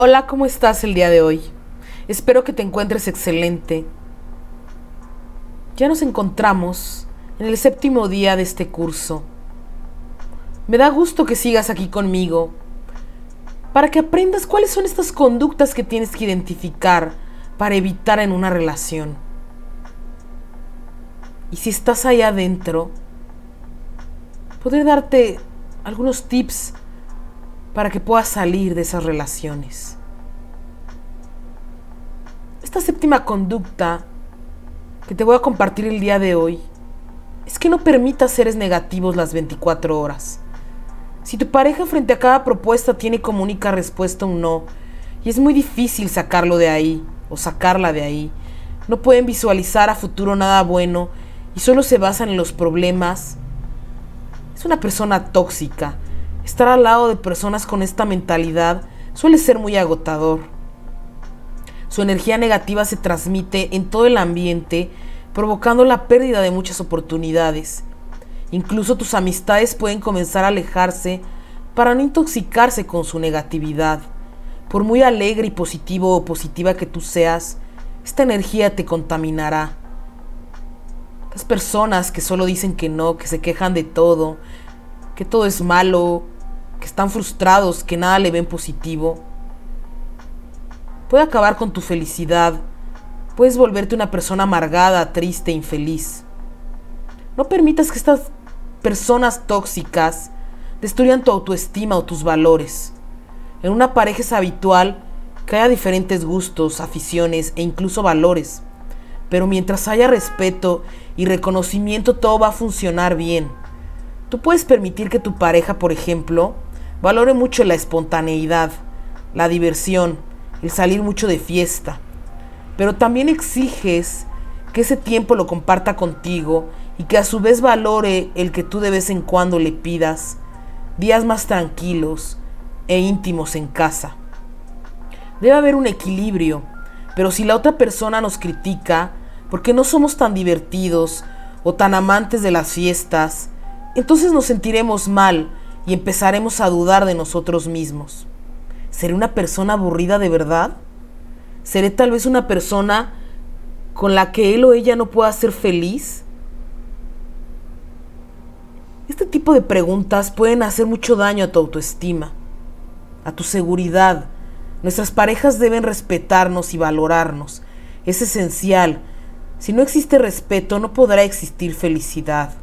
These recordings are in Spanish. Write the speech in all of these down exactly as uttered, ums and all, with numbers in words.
Hola, ¿cómo estás el día de hoy? Espero que te encuentres excelente. Ya nos encontramos en el séptimo día de este curso. Me da gusto que sigas aquí conmigo para que aprendas cuáles son estas conductas que tienes que identificar para evitar en una relación. Y si estás ahí adentro, poder darte algunos tips para que puedas salir de esas relaciones. Esta séptima conducta que te voy a compartir el día de hoy es que no permitas seres negativos las veinticuatro horas. Si tu pareja frente a cada propuesta tiene como única respuesta un no, y es muy difícil sacarlo de ahí o sacarla de ahí, no pueden visualizar a futuro nada bueno y solo se basan en los problemas, es una persona tóxica. Estar al lado de personas con esta mentalidad suele ser muy agotador. Su energía negativa se transmite en todo el ambiente, provocando la pérdida de muchas oportunidades. Incluso tus amistades pueden comenzar a alejarse para no intoxicarse con su negatividad. Por muy alegre y positivo o positiva que tú seas, esta energía te contaminará. Las personas que solo dicen que no, que se quejan de todo, que todo es malo, que están frustrados, que nada le ven positivo, puede acabar con tu felicidad. Puedes volverte una persona amargada, triste, infeliz. No permitas que estas personas tóxicas destruyan tu autoestima o tus valores. En una pareja es habitual que haya diferentes gustos, aficiones e incluso valores. Pero mientras haya respeto y reconocimiento, todo va a funcionar bien. Tú puedes permitir que tu pareja, por ejemplo, valore mucho la espontaneidad, la diversión, el salir mucho de fiesta. Pero también exiges que ese tiempo lo comparta contigo y que a su vez valore el que tú de vez en cuando le pidas días más tranquilos e íntimos en casa. Debe haber un equilibrio, pero si la otra persona nos critica porque no somos tan divertidos o tan amantes de las fiestas, entonces nos sentiremos mal y empezaremos a dudar de nosotros mismos. ¿Seré una persona aburrida de verdad? ¿Seré tal vez una persona con la que él o ella no pueda ser feliz? Este tipo de preguntas pueden hacer mucho daño a tu autoestima, a tu seguridad. Nuestras parejas deben respetarnos y valorarnos. Es esencial. Si no existe respeto, no podrá existir felicidad.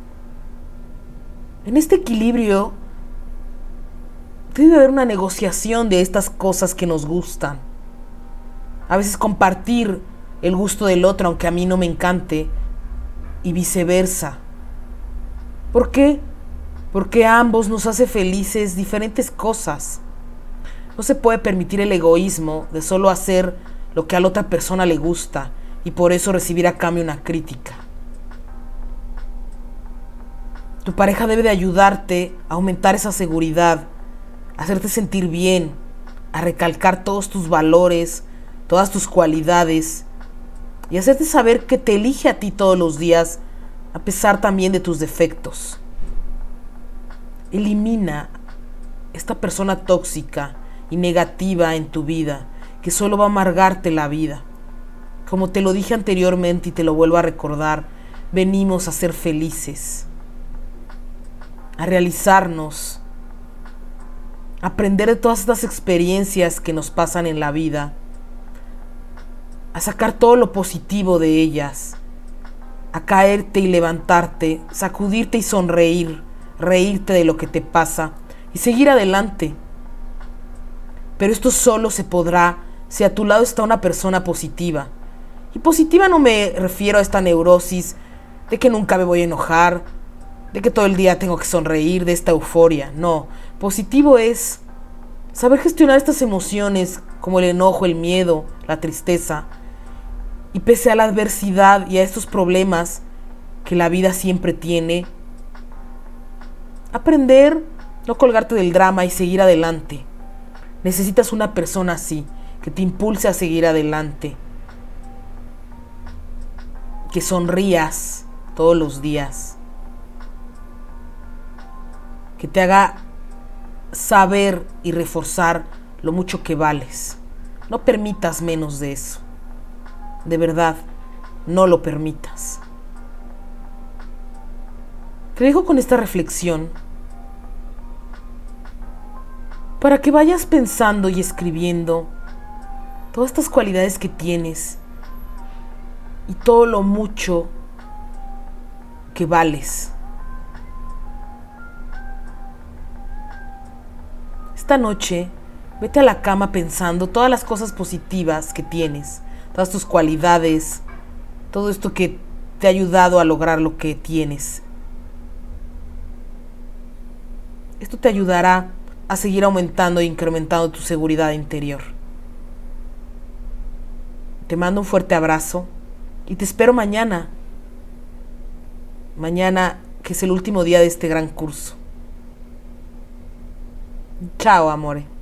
En este equilibrio debe haber una negociación de estas cosas que nos gustan. A veces compartir el gusto del otro, aunque a mí no me encante, y viceversa. ¿Por qué? Porque a ambos nos hace felices diferentes cosas. No se puede permitir el egoísmo de solo hacer lo que a la otra persona le gusta y por eso recibir a cambio una crítica. Tu pareja debe de ayudarte a aumentar esa seguridad, a hacerte sentir bien, a recalcar todos tus valores, todas tus cualidades y hacerte saber que te elige a ti todos los días a pesar también de tus defectos. Elimina esta persona tóxica y negativa en tu vida que solo va a amargarte la vida. Como te lo dije anteriormente y te lo vuelvo a recordar, venimos a ser felices, a realizarnos, a aprender de todas estas experiencias que nos pasan en la vida, a sacar todo lo positivo de ellas, a caerte y levantarte, sacudirte y sonreír, reírte de lo que te pasa y seguir adelante. Pero esto solo se podrá si a tu lado está una persona positiva. Y positiva no me refiero a esta neurosis de que nunca me voy a enojar, de que todo el día tengo que sonreír, de esta euforia. No, positivo es saber gestionar estas emociones como el enojo, el miedo, la tristeza. Y pese a la adversidad y a estos problemas que la vida siempre tiene, aprender, no colgarte del drama y seguir adelante. Necesitas una persona así, que te impulse a seguir adelante. Que sonrías todos los días. Que te haga saber y reforzar lo mucho que vales. No permitas menos de eso. De verdad, no lo permitas. Te dejo con esta reflexión para que vayas pensando y escribiendo todas estas cualidades que tienes y todo lo mucho que vales. Esta noche, vete a la cama pensando todas las cosas positivas que tienes, todas tus cualidades, todo esto que te ha ayudado a lograr lo que tienes. Esto te ayudará a seguir aumentando e incrementando tu seguridad interior. Te mando un fuerte abrazo y te espero mañana. Mañana, que es el último día de este gran curso. Chao, amore.